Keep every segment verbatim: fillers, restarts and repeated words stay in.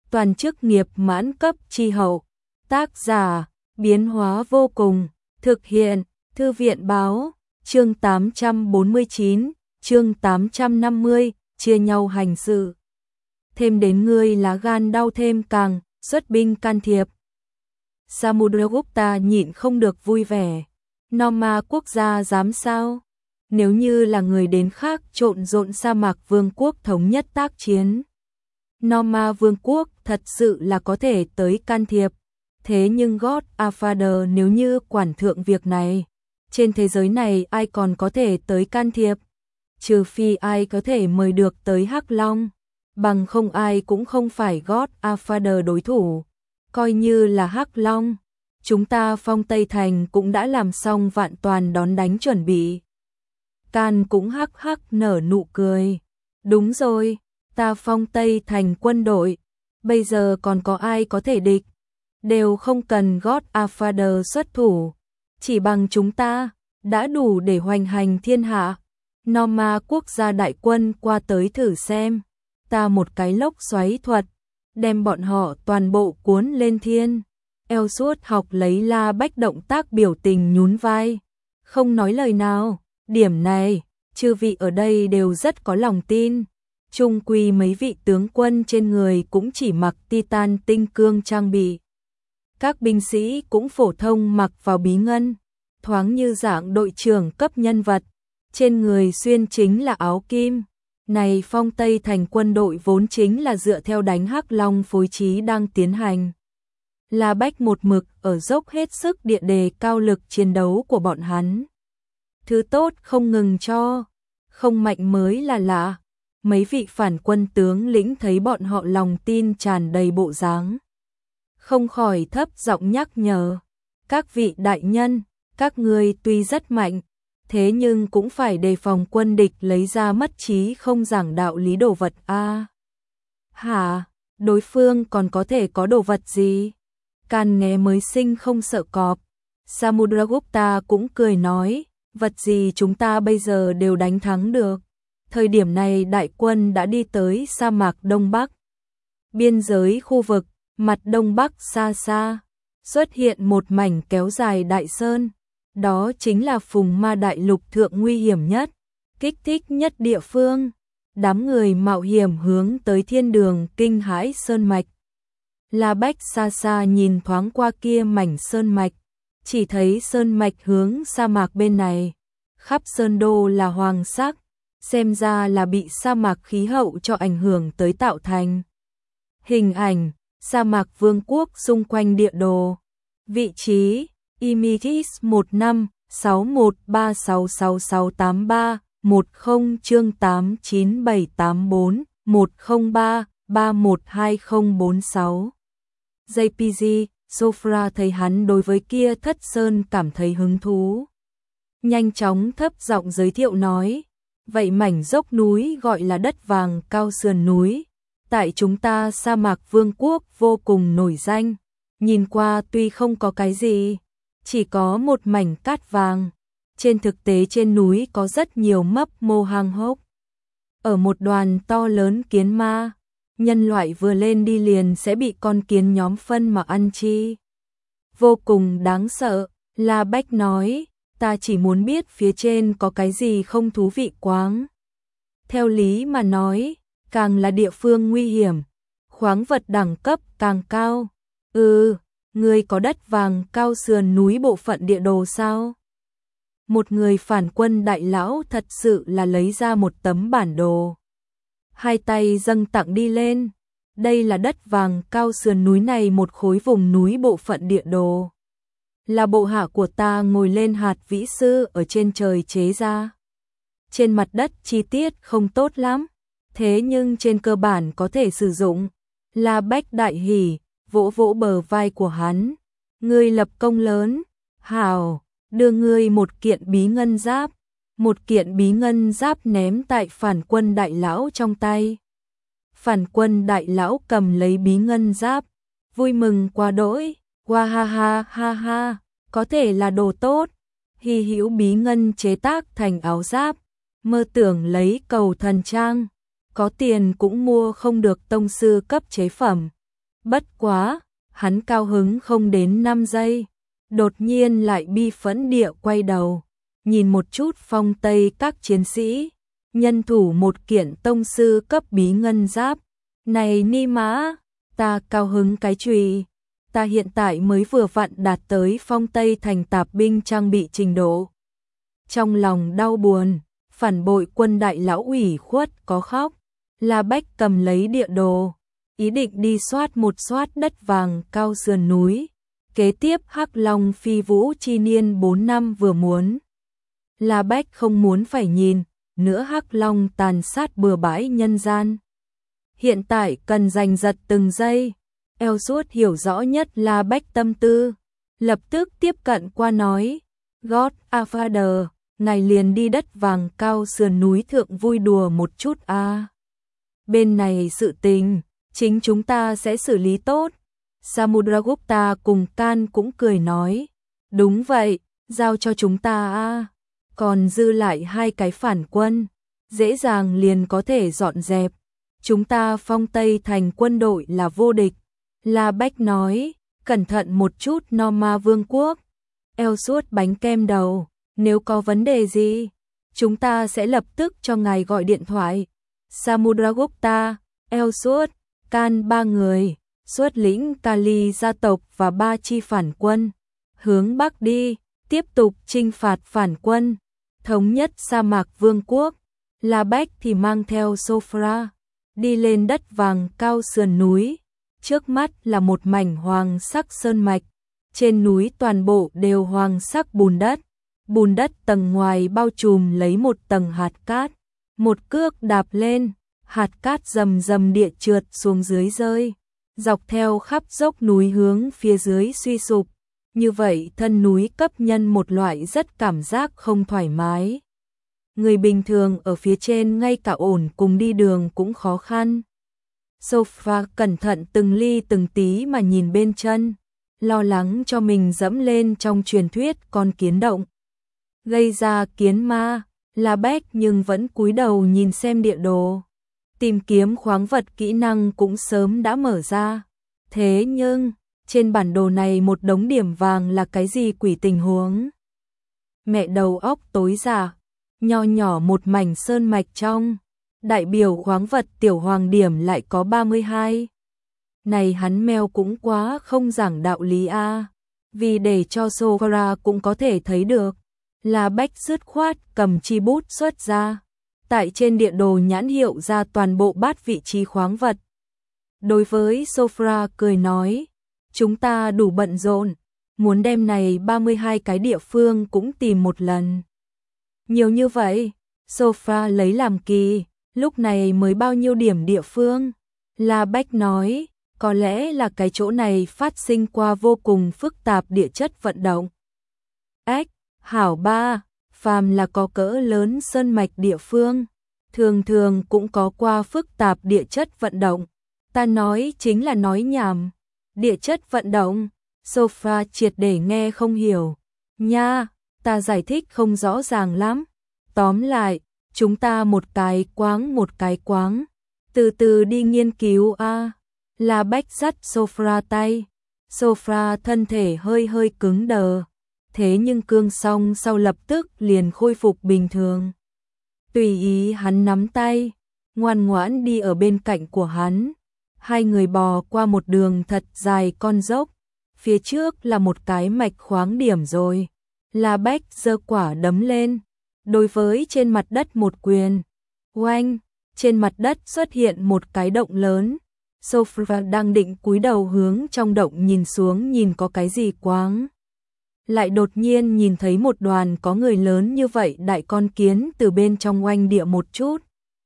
toàn chức nghiệp mãn cấp chi hậu. Tác giả, biến hóa vô cùng, thực hiện, Thư viện báo, chương tám trăm bốn mươi chín, chương tám trăm năm mươi, chia nhau hành sự. Thêm đến ngươi lá gan đau thêm càng, xuất binh can thiệp. Samudragupta nhịn không được vui vẻ. Norma quốc gia dám sao? Nếu như là người đến khác trộn rộn sa mạc vương quốc thống nhất tác chiến. Norma vương quốc thật sự là có thể tới can thiệp. Thế nhưng Godfather nếu như quản thượng việc này, trên thế giới này ai còn có thể tới can thiệp? Trừ phi ai có thể mời được tới Hắc Long, bằng không ai cũng không phải Godfather đối thủ. Coi như là Hắc Long, chúng ta Phong Tây Thành cũng đã làm xong vạn toàn đón đánh chuẩn bị. Can cũng hắc hắc nở nụ cười. Đúng rồi, ta Phong Tây Thành quân đội, bây giờ còn có ai có thể địch? Đều không cần Godfather xuất thủ, chỉ bằng chúng ta đã đủ để hoành hành thiên hạ. Norma quốc gia đại quân qua tới thử xem, ta một cái lốc xoáy thuật, đem bọn họ toàn bộ cuốn lên thiên. Ellsworth học lấy La Bách động tác biểu tình nhún vai, không nói lời nào. Điểm này, chư vị ở đây đều rất có lòng tin. Chung quy mấy vị tướng quân trên người cũng chỉ mặc titan tinh cương trang bị. Các binh sĩ cũng phổ thông mặc vào bí ngân, thoáng như dạng đội trưởng cấp nhân vật. Trên người xuyên chính là áo kim. Này Phong Tây Thành quân đội vốn chính là dựa theo đánh Hắc Long phối trí đang tiến hành. La Bách một mực ở dốc hết sức địa đề cao lực chiến đấu của bọn hắn. Thứ tốt không ngừng cho, không mạnh mới là lạ. Mấy vị phản quân tướng lĩnh thấy bọn họ lòng tin tràn đầy bộ dáng, không khỏi thấp giọng nhắc nhở. Các vị đại nhân, các ngươi tuy rất mạnh, thế nhưng cũng phải đề phòng quân địch lấy ra mất trí không giảng đạo lý đồ vật a. À, hả, đối phương còn có thể có đồ vật gì? Can nghe mới sinh không sợ cọp. Samudragupta cũng cười nói, vật gì chúng ta bây giờ đều đánh thắng được. Thời điểm này đại quân đã đi tới sa mạc Đông Bắc. Biên giới khu vực, mặt Đông Bắc xa xa, xuất hiện một mảnh kéo dài đại sơn. Đó chính là Phùng Ma Đại Lục thượng nguy hiểm nhất, kích thích nhất địa phương. Đám người mạo hiểm hướng tới thiên đường kinh hãi sơn mạch. La Bách xa xa nhìn thoáng qua kia mảnh sơn mạch, chỉ thấy sơn mạch hướng sa mạc bên này, khắp sơn đô là hoàng sắc, xem ra là bị sa mạc khí hậu cho ảnh hưởng tới tạo thành. Hình ảnh, sa mạc vương quốc xung quanh địa đồ. Vị trí, Imitis một năm sáu một ba sáu sáu sáu tám ba, một không chương tám chín bảy tám bốn, một không ba ba một hai không bốn sáu. gi pê giê, Sofra thấy hắn đối với kia thất sơn cảm thấy hứng thú. Nhanh chóng thấp giọng giới thiệu nói, vậy mảnh dốc núi gọi là đất vàng cao sườn núi. Tại chúng ta sa mạc vương quốc vô cùng nổi danh, nhìn qua tuy không có cái gì, chỉ có một mảnh cát vàng. Trên thực tế trên núi có rất nhiều mấp mô hang hốc. Ở một đoàn to lớn kiến ma, nhân loại vừa lên đi liền sẽ bị con kiến nhóm phân mà ăn chi. Vô cùng đáng sợ, La Bách nói, ta chỉ muốn biết phía trên có cái gì không thú vị quáng. Theo lý mà nói, càng là địa phương nguy hiểm, khoáng vật đẳng cấp càng cao. Ừ, ngươi có đất vàng cao sườn núi bộ phận địa đồ sao? Một người phản quân đại lão thật sự là lấy ra một tấm bản đồ. Hai tay dâng tặng đi lên. Đây là đất vàng cao sườn núi này một khối vùng núi bộ phận địa đồ. Là bộ hạ của ta ngồi lên hạt vĩ sư ở trên trời chế ra. Trên mặt đất chi tiết không tốt lắm, thế nhưng trên cơ bản có thể sử dụng. La Bách đại hỉ, vỗ vỗ bờ vai của hắn. Ngươi lập công lớn, hào, đưa ngươi một kiện bí ngân giáp. Một kiện bí ngân giáp ném tại phản quân đại lão trong tay. Phản quân đại lão cầm lấy bí ngân giáp, vui mừng quá đỗi, hoa ha ha ha ha, có thể là đồ tốt. Hy hữu bí ngân chế tác thành áo giáp, mơ tưởng lấy cầu thần trang, có tiền cũng mua không được tông sư cấp chế phẩm. Bất quá, hắn cao hứng không đến năm giây, đột nhiên lại bi phẫn địa quay đầu, nhìn một chút phong tây các chiến sĩ, nhân thủ một kiện tông sư cấp bí ngân giáp. Này ni mã, ta cao hứng cái chùy, ta hiện tại mới vừa vặn đạt tới phong tây thành tạp binh trang bị trình độ. Trong lòng đau buồn, phản bội quân đại lão ủy khuất có khóc, La Bách cầm lấy địa đồ, ý định đi soát một soát đất vàng cao sườn núi. Kế tiếp Hắc Long phi vũ chi niên bốn năm vừa muốn. La Bách không muốn phải nhìn nữa Hắc Long tàn sát bừa bãi nhân gian. Hiện tại cần giành giật từng giây. Elsuốt hiểu rõ nhất La Bách tâm tư, lập tức tiếp cận qua nói, God a Father, ngài liền đi đất vàng cao sườn núi thượng vui đùa một chút a. À. Bên này sự tình, chính chúng ta sẽ xử lý tốt. Samudragupta cùng Can cũng cười nói, đúng vậy, giao cho chúng ta a. À. Còn dư lại hai cái phản quân, dễ dàng liền có thể dọn dẹp. Chúng ta phong Tây thành quân đội là vô địch. La Bách nói, cẩn thận một chút Norma Vương quốc. Elsuốt bánh kem đầu, nếu có vấn đề gì, chúng ta sẽ lập tức cho ngài gọi điện thoại. Samudragupta, Elsuốt, Can ba người, xuất lĩnh Kali gia tộc và ba chi phản quân, hướng Bắc đi, tiếp tục chinh phạt phản quân, thống nhất sa mạc vương quốc. La Bách thì mang theo Sofra, đi lên đất vàng cao sườn núi. Trước mắt là một mảnh hoàng sắc sơn mạch, trên núi toàn bộ đều hoàng sắc bùn đất, bùn đất tầng ngoài bao trùm lấy một tầng hạt cát, một cước đạp lên, hạt cát rầm rầm địa trượt xuống dưới rơi, dọc theo khắp dốc núi hướng phía dưới suy sụp, như vậy thân núi cấp nhân một loại rất cảm giác không thoải mái. Người bình thường ở phía trên ngay cả ổn cùng đi đường cũng khó khăn. Sofra cẩn thận từng ly từng tí mà nhìn bên chân, lo lắng cho mình dẫm lên trong truyền thuyết con kiến động. Gây ra kiến ma, La Bách nhưng vẫn cúi đầu nhìn xem địa đồ. Tìm kiếm khoáng vật kỹ năng cũng sớm đã mở ra. Thế nhưng, trên bản đồ này một đống điểm vàng là cái gì quỷ tình huống? Mẹ đầu óc tối giả, nho nhỏ một mảnh sơn mạch trong. Đại biểu khoáng vật tiểu hoàng điểm lại có ba mươi hai. Này hắn meo cũng quá không giảng đạo lý a. À. Vì để cho Sofra cũng có thể thấy được, La Bách dứt khoát cầm chi bút xuất ra. Tại trên địa đồ nhãn hiệu ra toàn bộ bát vị trí khoáng vật. Đối với Sofra cười nói, chúng ta đủ bận rộn, muốn đem này ba mươi hai cái địa phương cũng tìm một lần. Nhiều như vậy, Sofra lấy làm kỳ. Lúc này mới bao nhiêu điểm địa phương? La Bách nói, có lẽ là cái chỗ này phát sinh qua vô cùng phức tạp địa chất vận động. Ếch, hảo ba, phàm là có cỡ lớn sơn mạch địa phương, thường thường cũng có qua phức tạp địa chất vận động. Ta nói chính là nói nhảm. Địa chất vận động, Sofra triệt để nghe không hiểu. Nha, ta giải thích không rõ ràng lắm. Tóm lại, chúng ta một cái quáng một cái quáng, từ từ đi nghiên cứu a. À. La Bách dắt Sofra tay, Sofra thân thể hơi hơi cứng đờ, thế nhưng cương song sau lập tức liền khôi phục bình thường. Tùy ý hắn nắm tay, ngoan ngoãn đi ở bên cạnh của hắn. Hai người bò qua một đường thật dài con dốc, phía trước là một cái mạch khoáng điểm rồi. La Bách giơ quả đấm lên, đối với trên mặt đất một quyền. Oanh, trên mặt đất xuất hiện một cái động lớn. Sofra đang định cúi đầu hướng trong động nhìn xuống nhìn có cái gì quáng. Lại đột nhiên nhìn thấy một đoàn có người lớn như vậy đại con kiến từ bên trong oanh địa một chút.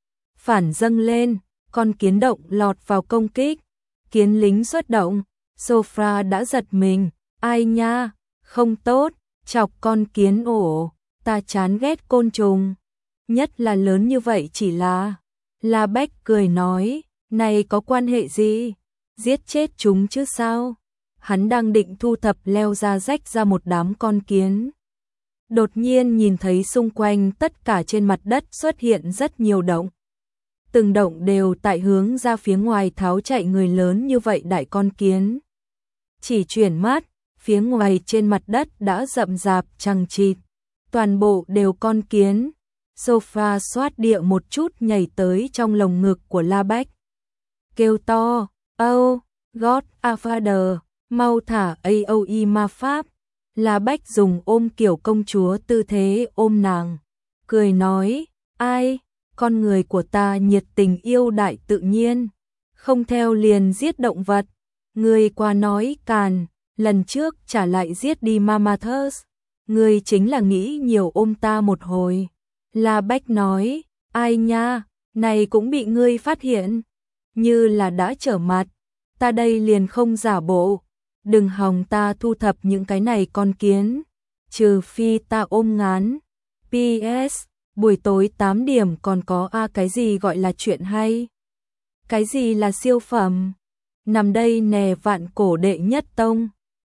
Phản dâng lên, con kiến động lọt vào công kích. Kiến lính xuất động, Sofra đã giật mình. Ai nha, không tốt, chọc con kiến ổ. Ta chán ghét côn trùng, nhất là lớn như vậy chỉ là. La Bách cười nói, này có quan hệ gì, giết chết chúng chứ sao. Hắn đang định thu thập leo ra rách ra một đám con kiến. Đột nhiên nhìn thấy xung quanh tất cả trên mặt đất xuất hiện rất nhiều động. từng động đều tại hướng ra phía ngoài tháo chạy người lớn như vậy đại con kiến. Chỉ chuyển mắt, phía ngoài trên mặt đất đã rậm rạp chằng chịt, toàn bộ đều con kiến. Sofa xoát địa một chút nhảy tới trong lồng ngực của La Bách. Kêu to, oh, God, a father, mau thả a o e ma pháp. La Bách dùng ôm kiểu công chúa tư thế ôm nàng, cười nói, ai, con người của ta nhiệt tình yêu đại tự nhiên, không theo liền giết động vật, người qua nói càn, lần trước trả lại giết đi Mamathus, người chính là nghĩ nhiều ôm ta một hồi. La Bách nói, ai nha, này cũng bị ngươi phát hiện, như là đã trở mặt, ta đây liền không giả bộ, đừng hòng ta thu thập những cái này con kiến, trừ phi ta ôm ngán. pê ét, buổi tối tám điểm còn có a cái gì gọi là chuyện hay? Cái gì là siêu phẩm? Nằm đây nè vạn cổ đệ nhất tông.